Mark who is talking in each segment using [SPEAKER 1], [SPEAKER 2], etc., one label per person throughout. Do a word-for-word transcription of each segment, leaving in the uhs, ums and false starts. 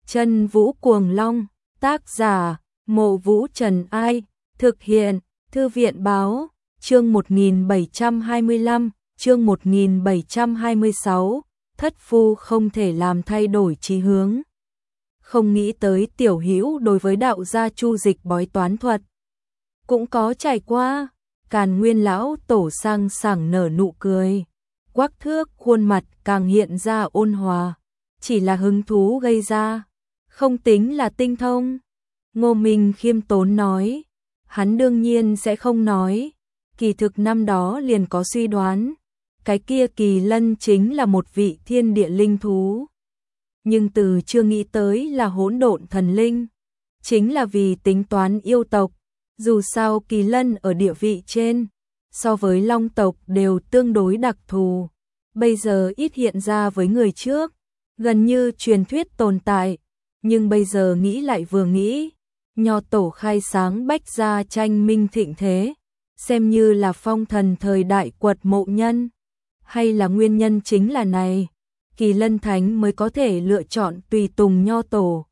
[SPEAKER 1] Chân Vũ Cuồng Long, tác giả, Mộ Vũ Trần Ai, thực hiện, Thư viện Báo, chương một nghìn bảy trăm hai mươi lăm, chương một nghìn bảy trăm hai mươi sáu, thất phu không thể làm thay đổi chí hướng. Không nghĩ tới Tiểu Hữu đối với đạo gia Chu Dịch bói toán thuật cũng có trải qua. Càn Nguyên lão tổ sang sảng nở nụ cười, quắc thước khuôn mặt càng hiện ra ôn hòa, chỉ là hứng thú gây ra, không tính là tinh thông. Ngô Minh khiêm tốn nói, hắn đương nhiên sẽ không nói, kỳ thực năm đó liền có suy đoán, cái kia kỳ lân chính là một vị thiên địa linh thú. Nhưng từ chưa nghĩ tới là hỗn độn thần linh, chính là vì tính toán yêu tộc, dù sao kỳ lân ở địa vị trên, so với long tộc đều tương đối đặc thù, bây giờ ít hiện ra với người trước, gần như truyền thuyết tồn tại, nhưng bây giờ nghĩ lại vừa nghĩ, Nho tổ khai sáng bách gia tranh minh thịnh thế, xem như là phong thần thời đại quật mộ nhân, hay là nguyên nhân chính là này, Kỳ Lân Thánh mới có thể lựa chọn tùy tùng Nho tổ.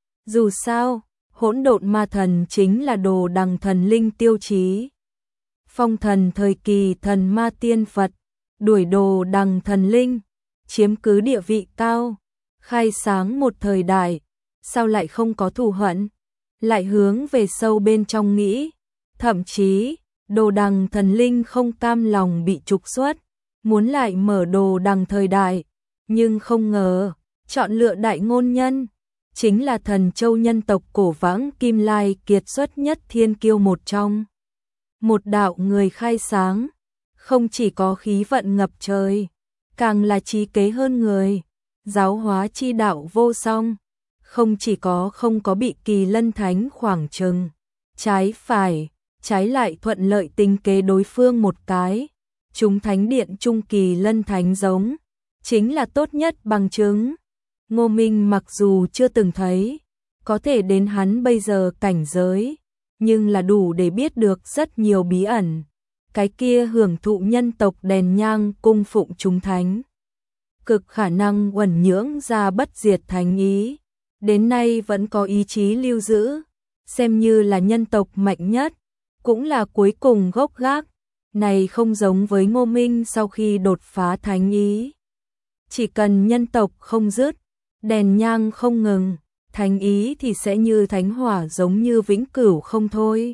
[SPEAKER 1] Dù sao, hỗn độn ma thần chính là đồ đằng thần linh tiêu chí. Phong thần thời kỳ thần ma tiên Phật, đuổi đồ đằng thần linh, chiếm cứ địa vị cao, khai sáng một thời đại, sao lại không có thù hận, lại hướng về sâu bên trong nghĩ, thậm chí, đồ đằng thần linh không cam lòng bị trục xuất, muốn lại mở đồ đằng thời đại, nhưng không ngờ, chọn lựa đại ngôn nhân, chính là thần châu nhân tộc cổ vãng Kim Lai kiệt xuất nhất thiên kiêu một trong. Một đạo người khai sáng, không chỉ có khí vận ngập trời, càng là trí kế hơn người, giáo hóa chi đạo vô song, không chỉ có không có bị Kỳ Lân Thánh khoảng trừng, trái phải, trái lại thuận lợi tính kế đối phương một cái, chúng thánh điện trung Kỳ Lân Thánh giống, chính là tốt nhất bằng chứng. Ngô Minh mặc dù chưa từng thấy, có thể đến hắn bây giờ cảnh giới, nhưng là đủ để biết được rất nhiều bí ẩn. Cái kia hưởng thụ nhân tộc đèn nhang cung phụng chúng thánh, cực khả năng uẩn nhưỡng ra bất diệt thánh ý, đến nay vẫn có ý chí lưu giữ, xem như là nhân tộc mạnh nhất, cũng là cuối cùng gốc gác. Này không giống với Ngô Minh sau khi đột phá thánh ý. Chỉ cần nhân tộc không dứt, đèn nhang không ngừng, thánh ý thì sẽ như thánh hỏa giống như vĩnh cửu không thôi.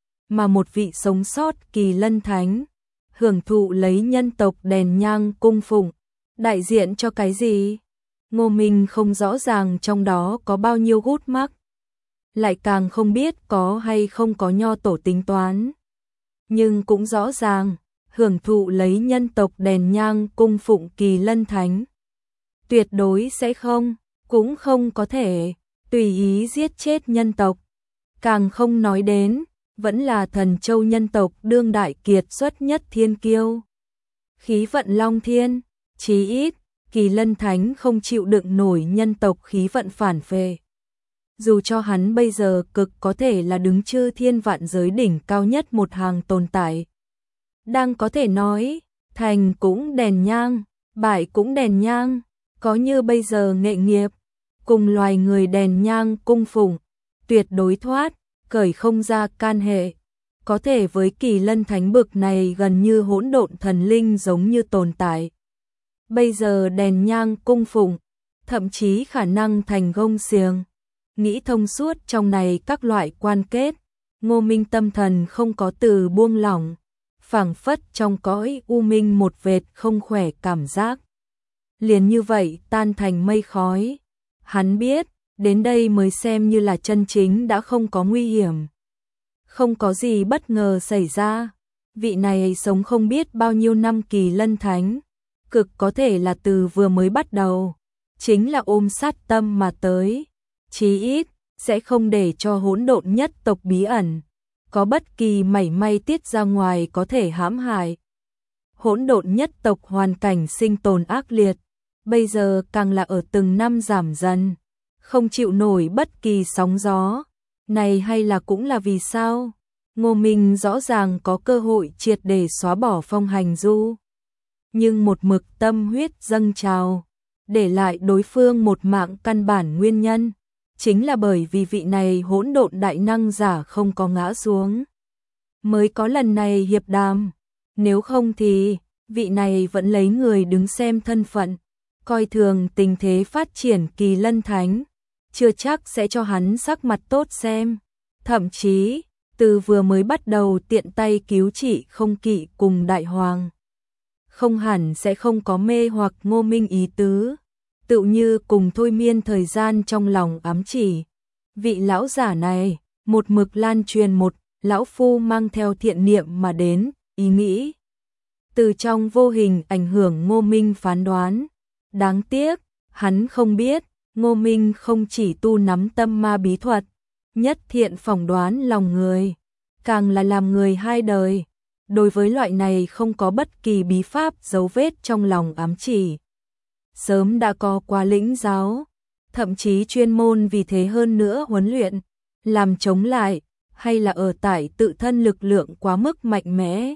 [SPEAKER 1] Mà một vị sống sót Kỳ Lân Thánh, hưởng thụ lấy nhân tộc đèn nhang cung phụng, đại diện cho cái gì? Ngô Minh không rõ ràng trong đó có bao nhiêu gút mắc, lại càng không biết có hay không có Nho tổ tính toán. Nhưng cũng rõ ràng, hưởng thụ lấy nhân tộc đèn nhang cung phụng Kỳ Lân Thánh, tuyệt đối sẽ không, cũng không có thể, tùy ý giết chết nhân tộc. Càng không nói đến, vẫn là thần châu nhân tộc đương đại kiệt xuất nhất thiên kiêu. Khí vận long thiên, chí ít, Kỳ Lân Thánh không chịu đựng nổi nhân tộc khí vận phản phệ. Dù cho hắn bây giờ cực có thể là đứng chư thiên vạn giới đỉnh cao nhất một hàng tồn tại. Đang có thể nói, thành cũng đèn nhang, bại cũng đèn nhang, có như bây giờ nghệ nghiệp, cùng loài người đèn nhang cung phụng, tuyệt đối thoát, cởi không ra can hệ. Có thể với Kỳ Lân Thánh bực này gần như hỗn độn thần linh giống như tồn tại. Bây giờ đèn nhang cung phụng, thậm chí khả năng thành gông xiềng. Nghĩ thông suốt trong này các loại quan kết, Ngô Minh tâm thần không có từ buông lỏng, phảng phất trong cõi u minh một vệt không khỏe cảm giác. Liền như vậy tan thành mây khói, hắn biết, đến đây mới xem như là chân chính đã không có nguy hiểm. Không có gì bất ngờ xảy ra, vị này sống không biết bao nhiêu năm Kỳ Lân Thánh, cực có thể là từ vừa mới bắt đầu, chính là ôm sát tâm mà tới. Chí ít, sẽ không để cho hỗn độn nhất tộc bí ẩn, có bất kỳ mảy may tiết ra ngoài có thể hãm hại. Hỗn độn nhất tộc hoàn cảnh sinh tồn ác liệt, bây giờ càng là ở từng năm giảm dần, không chịu nổi bất kỳ sóng gió. Này hay là cũng là vì sao? Ngô Minh rõ ràng có cơ hội triệt để xóa bỏ phong hành du. Nhưng một mực tâm huyết dâng trào, để lại đối phương một mạng căn bản nguyên nhân, chính là bởi vì vị này hỗn độn đại năng giả không có ngã xuống, mới có lần này hiệp đàm, nếu không thì vị này vẫn lấy người đứng xem thân phận, coi thường tình thế phát triển Kỳ Lân Thánh, chưa chắc sẽ cho hắn sắc mặt tốt xem, thậm chí từ vừa mới bắt đầu tiện tay cứu trị Không Kỵ cùng Đại Hoàng, không hẳn sẽ không có mê hoặc Ngô Minh ý tứ, tựu như cùng thôi miên thời gian trong lòng ám chỉ. Vị lão giả này, một mực lan truyền một lão phu mang theo thiện niệm mà đến, ý nghĩ. Từ trong vô hình ảnh hưởng Ngô Minh phán đoán. Đáng tiếc, hắn không biết, Ngô Minh không chỉ tu nắm tâm ma bí thuật, nhất thiện phỏng đoán lòng người, càng là làm người hai đời. Đối với loại này không có bất kỳ bí pháp dấu vết trong lòng ám chỉ. Sớm đã có qua lĩnh giáo, thậm chí chuyên môn vì thế hơn nữa huấn luyện, làm chống lại, hay là ở tại tự thân lực lượng quá mức mạnh mẽ.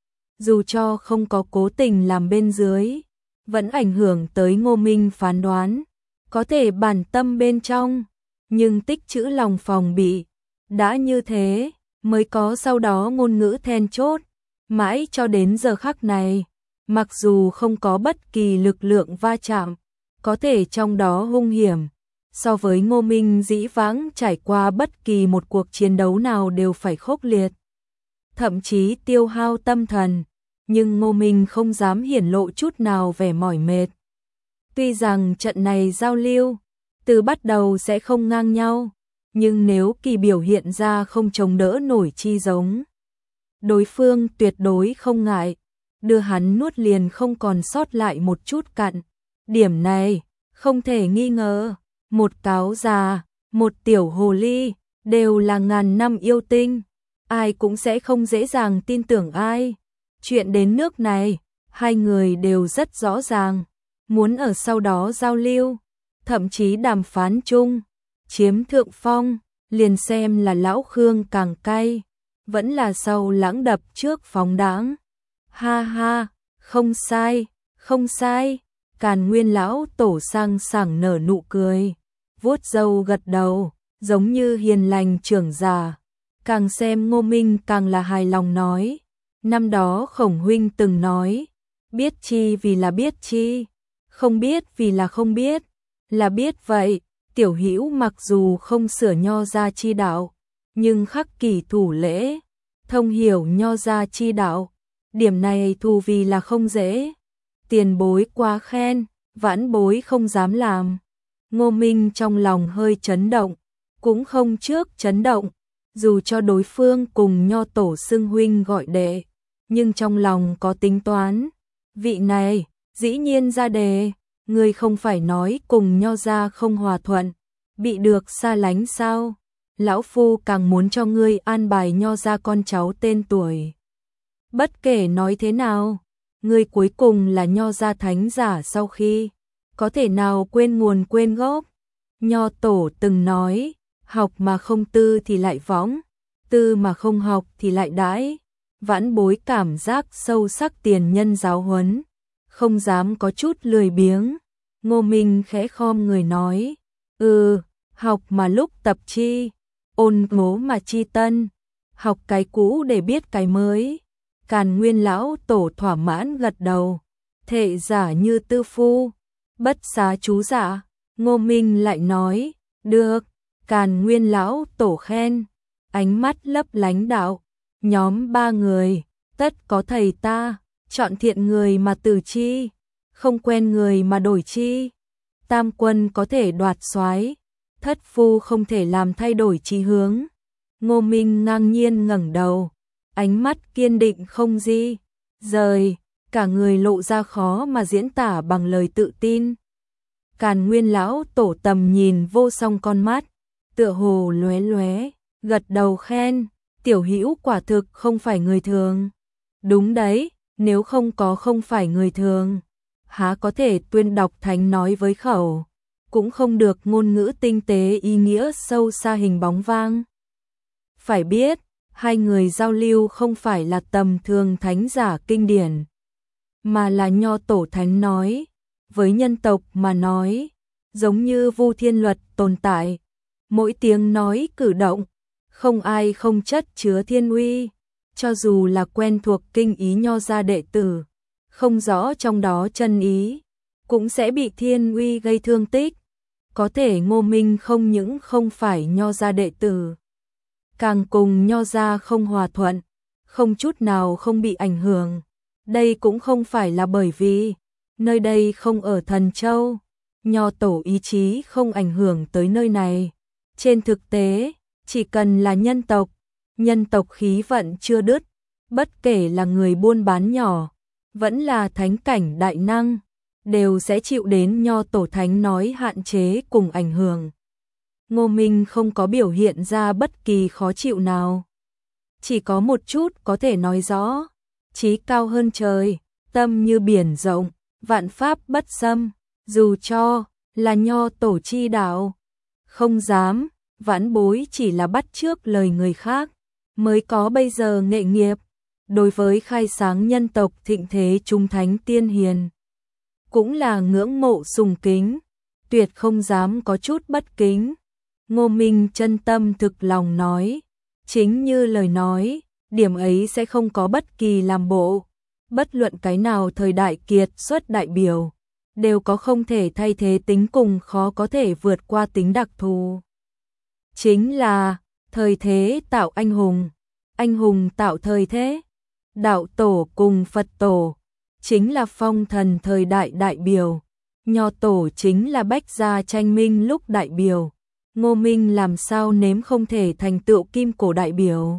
[SPEAKER 1] Dù cho không có cố tình làm bên dưới, vẫn ảnh hưởng tới Ngô Minh phán đoán, có thể bản tâm bên trong, nhưng tích trữ lòng phòng bị. Đã như thế, mới có sau đó ngôn ngữ then chốt, mãi cho đến giờ khắc này, mặc dù không có bất kỳ lực lượng va chạm, có thể trong đó hung hiểm, so với Ngô Minh dĩ vãng trải qua bất kỳ một cuộc chiến đấu nào đều phải khốc liệt, thậm chí tiêu hao tâm thần, nhưng Ngô Minh không dám hiển lộ chút nào vẻ mỏi mệt. Tuy rằng trận này giao lưu, từ bắt đầu sẽ không ngang nhau, nhưng nếu Kỳ biểu hiện ra không chống đỡ nổi chi giống, đối phương tuyệt đối không ngại, đưa hắn nuốt liền không còn sót lại một chút cặn. Điểm này, không thể nghi ngờ, một cáo già, một tiểu hồ ly, đều là ngàn năm yêu tinh, ai cũng sẽ không dễ dàng tin tưởng ai. Chuyện đến nước này, hai người đều rất rõ ràng, muốn ở sau đó giao lưu, thậm chí đàm phán chung, chiếm thượng phong, liền xem là lão Khương càng cay, vẫn là sau lãng đập trước phóng đãng. Ha ha, không sai, không sai, Càn Nguyên lão tổ sang sảng nở nụ cười, vuốt râu gật đầu, giống như hiền lành trưởng già, càng xem Ngô Minh càng là hài lòng nói. Năm đó Khổng huynh từng nói, biết chi vì là biết chi, không biết vì là không biết, là biết vậy, tiểu hữu mặc dù không sửa nho gia chi đạo, nhưng khắc kỷ thủ lễ, thông hiểu nho gia chi đạo, điểm này thù vì là không dễ, tiền bối quá khen, vãn bối không dám làm. Ngô Minh trong lòng hơi chấn động, cũng không trước chấn động, dù cho đối phương cùng nho tổ xưng huynh gọi đệ, nhưng trong lòng có tính toán. Vị này, dĩ nhiên ra đề, người không phải nói cùng nho gia không hòa thuận, bị được xa lánh sao? Lão phu càng muốn cho ngươi an bài nho gia con cháu tên tuổi. Bất kể nói thế nào, ngươi cuối cùng là nho gia thánh giả sau khi, có thể nào quên nguồn quên gốc. Nho tổ từng nói, học mà không tư thì lại võng, tư mà không học thì lại đãi. Vãn bối cảm giác sâu sắc tiền nhân giáo huấn, không dám có chút lười biếng. Ngô Minh khẽ khom người nói, ừ, học mà lúc tập chi, ôn ngố mà chi tân, học cái cũ để biết cái mới. Càn Nguyên lão tổ thỏa mãn gật đầu, thệ giả như tư phu, bất xá chú giả. Ngô Minh lại nói, được. Càn Nguyên lão tổ khen, ánh mắt lấp lánh đạo, nhóm ba người, tất có thầy ta, chọn thiện người mà từ chi, không quen người mà đổi chi. Tam quân có thể đoạt soái, thất phu không thể làm thay đổi chí hướng. Ngô Minh ngang nhiên ngẩng đầu, ánh mắt kiên định không di rời, cả người lộ ra khó mà diễn tả bằng lời tự tin. Càn Nguyên lão tổ tầm nhìn vô song con mắt, tựa hồ lóe lóe, gật đầu khen, tiểu hữu quả thực không phải người thường. Đúng đấy, nếu không có không phải người thường, há có thể tuyên đọc thánh nói với khẩu, cũng không được ngôn ngữ tinh tế ý nghĩa sâu xa hình bóng vang. Phải biết, hai người giao lưu không phải là tầm thường thánh giả kinh điển, mà là nho tổ thánh nói, với nhân tộc mà nói, giống như Vu Thiên Luật tồn tại, mỗi tiếng nói cử động, không ai không chất chứa thiên uy, cho dù là quen thuộc kinh ý nho gia đệ tử, không rõ trong đó chân ý, cũng sẽ bị thiên uy gây thương tích. Có thể Ngô Minh không những không phải nho gia đệ tử, càng cùng nho gia không hòa thuận, không chút nào không bị ảnh hưởng. Đây cũng không phải là bởi vì nơi đây không ở Thần Châu, nho tổ ý chí không ảnh hưởng tới nơi này. Trên thực tế, chỉ cần là nhân tộc, nhân tộc khí vận chưa đứt, bất kể là người buôn bán nhỏ, vẫn là thánh cảnh đại năng, đều sẽ chịu đến nho tổ thánh nói hạn chế cùng ảnh hưởng. Ngô Minh không có biểu hiện ra bất kỳ khó chịu nào. Chỉ có một chút có thể nói rõ, chí cao hơn trời, tâm như biển rộng, vạn pháp bất xâm, dù cho là nho tổ chi đạo, không dám, vãn bối chỉ là bắt chước lời người khác, mới có bây giờ nghệ nghiệp. Đối với khai sáng nhân tộc thịnh thế trung thánh tiên hiền, cũng là ngưỡng mộ sùng kính, tuyệt không dám có chút bất kính. Ngô Minh chân tâm thực lòng nói, chính như lời nói, điểm ấy sẽ không có bất kỳ làm bộ. Bất luận cái nào thời đại kiệt xuất đại biểu, đều có không thể thay thế tính cùng khó có thể vượt qua tính đặc thù. Chính là, thời thế tạo anh hùng, anh hùng tạo thời thế. Đạo tổ cùng Phật tổ, chính là phong thần thời đại đại biểu. Nho tổ chính là bách gia tranh minh lúc đại biểu. Ngô Minh làm sao nếm không thể thành tựu kim cổ đại biểu.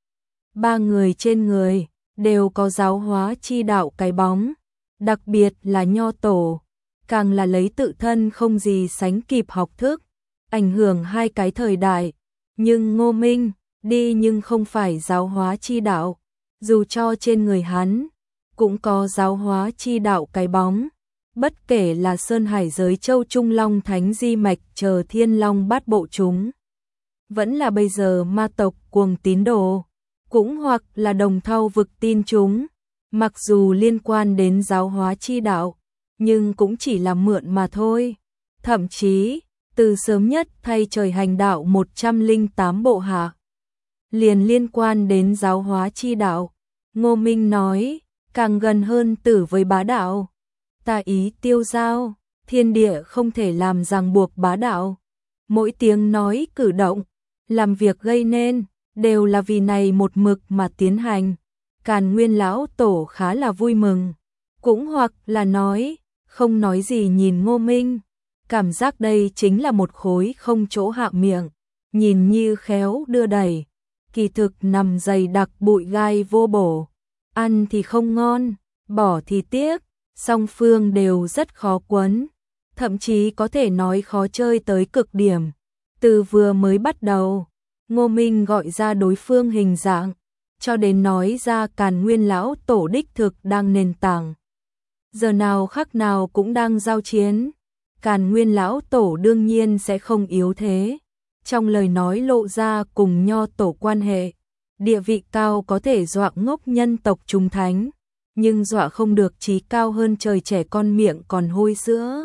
[SPEAKER 1] Ba người trên người, đều có giáo hóa chi đạo cái bóng. Đặc biệt là nho tổ, càng là lấy tự thân không gì sánh kịp học thức, ảnh hưởng hai cái thời đại. Nhưng Ngô Minh, đi nhưng không phải giáo hóa chi đạo. Dù cho trên người hắn, cũng có giáo hóa chi đạo cái bóng. Bất kể là Sơn Hải giới Châu Trung Long Thánh Di Mạch chờ Thiên Long bát bộ chúng, vẫn là bây giờ ma tộc cuồng tín đồ, cũng hoặc là đồng thau vực tin chúng, mặc dù liên quan đến giáo hóa chi đạo, nhưng cũng chỉ là mượn mà thôi. Thậm chí, từ sớm nhất thay trời hành đạo một trăm lẻ tám bộ hạ, liền liên quan đến giáo hóa chi đạo. Ngô Minh nói, càng gần hơn tử với bá đạo. Ta ý tiêu giao, thiên địa không thể làm ràng buộc bá đạo. Mỗi tiếng nói cử động, làm việc gây nên, đều là vì này một mực mà tiến hành. Càn Nguyên lão tổ khá là vui mừng, cũng hoặc là nói, không nói gì nhìn Ngô Minh. Cảm giác đây chính là một khối không chỗ hạ miệng, nhìn như khéo đưa đẩy, kỳ thực nằm dày đặc bụi gai vô bổ. Ăn thì không ngon, bỏ thì tiếc, song phương đều rất khó quấn, thậm chí có thể nói khó chơi tới cực điểm. Từ vừa mới bắt đầu, Ngô Minh gọi ra đối phương hình dạng, cho đến nói ra Càn Nguyên lão tổ đích thực đang nền tảng. Giờ nào khắc nào cũng đang giao chiến, Càn Nguyên lão tổ đương nhiên sẽ không yếu thế. Trong lời nói lộ ra cùng nho tổ quan hệ, địa vị cao có thể dọa ngốc nhân tộc trung thánh, nhưng dọa không được trí cao hơn trời trẻ con miệng còn hôi sữa.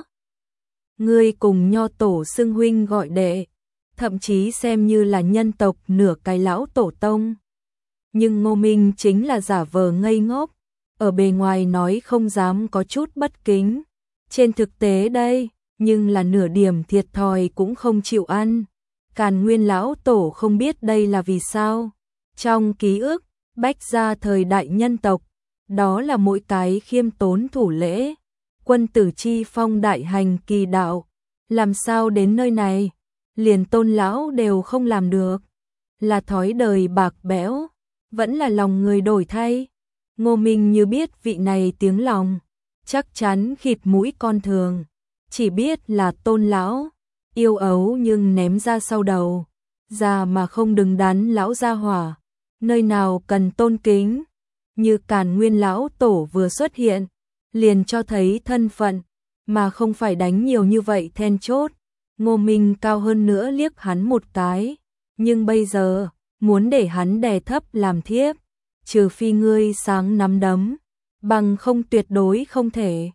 [SPEAKER 1] Ngươi cùng nho tổ xưng huynh gọi đệ, thậm chí xem như là nhân tộc nửa cái lão tổ tông. Nhưng Ngô Minh chính là giả vờ ngây ngốc, ở bề ngoài nói không dám có chút bất kính. Trên thực tế đây, nhưng là nửa điểm thiệt thòi cũng không chịu ăn. Càn Nguyên lão tổ không biết đây là vì sao. Trong ký ức, bách gia thời đại nhân tộc, đó là mỗi cái khiêm tốn thủ lễ, quân tử chi phong đại hành kỳ đạo. Làm sao đến nơi này, liền Tôn lão đều không làm được. Là thói đời bạc bẽo, vẫn là lòng người đổi thay. Ngô Minh như biết vị này tiếng lòng, chắc chắn khịt mũi con thường, chỉ biết là Tôn lão, yêu ấu nhưng ném ra sau đầu, già mà không đứng đắn lão gia hỏa, nơi nào cần tôn kính. Như Càn Nguyên lão tổ vừa xuất hiện, liền cho thấy thân phận, mà không phải đánh nhiều như vậy then chốt. Ngô Minh cao hơn nữa liếc hắn một cái, nhưng bây giờ, muốn để hắn đè thấp làm thiếp, trừ phi ngươi sáng nắm đấm, bằng không tuyệt đối không thể.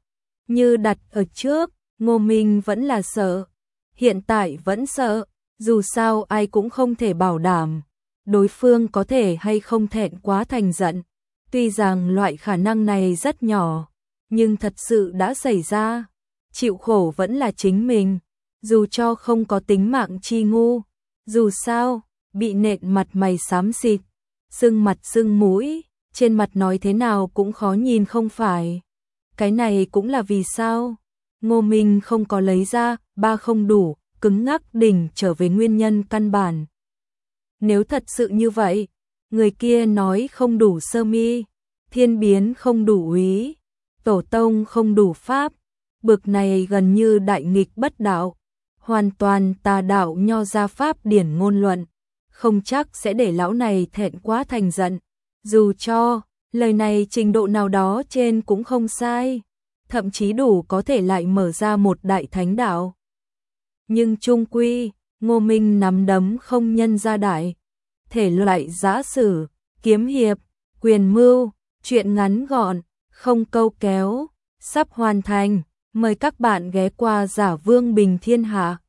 [SPEAKER 1] Như đặt ở trước, Ngô Minh vẫn là sợ. Hiện tại vẫn sợ, dù sao ai cũng không thể bảo đảm. Đối phương có thể hay không thẹn quá thành giận. Tuy rằng loại khả năng này rất nhỏ, nhưng thật sự đã xảy ra. Chịu khổ vẫn là chính mình, dù cho không có tính mạng chi ngu. Dù sao, bị nện mặt mày xám xịt, sưng mặt sưng mũi, trên mặt nói thế nào cũng khó nhìn không phải. Cái này cũng là vì sao Ngô Minh không có lấy ra ba không đủ, cứng ngắc đỉnh trở về nguyên nhân căn bản. Nếu thật sự như vậy, người kia nói không đủ sơ mi, thiên biến không đủ úy, tổ tông không đủ pháp, bực này gần như đại nghịch bất đạo, hoàn toàn tà đạo nho gia pháp điển ngôn luận, không chắc sẽ để lão này thẹn quá thành giận. Dù cho lời này trình độ nào đó trên cũng không sai, thậm chí đủ có thể lại mở ra một đại thánh đạo. Nhưng chung quy, Ngô Minh nắm đấm không nhân ra đại, thể loại giã sử, kiếm hiệp, quyền mưu, chuyện ngắn gọn, không câu kéo, sắp hoàn thành. Mời các bạn ghé qua Giả Vương Bình Thiên Hạ.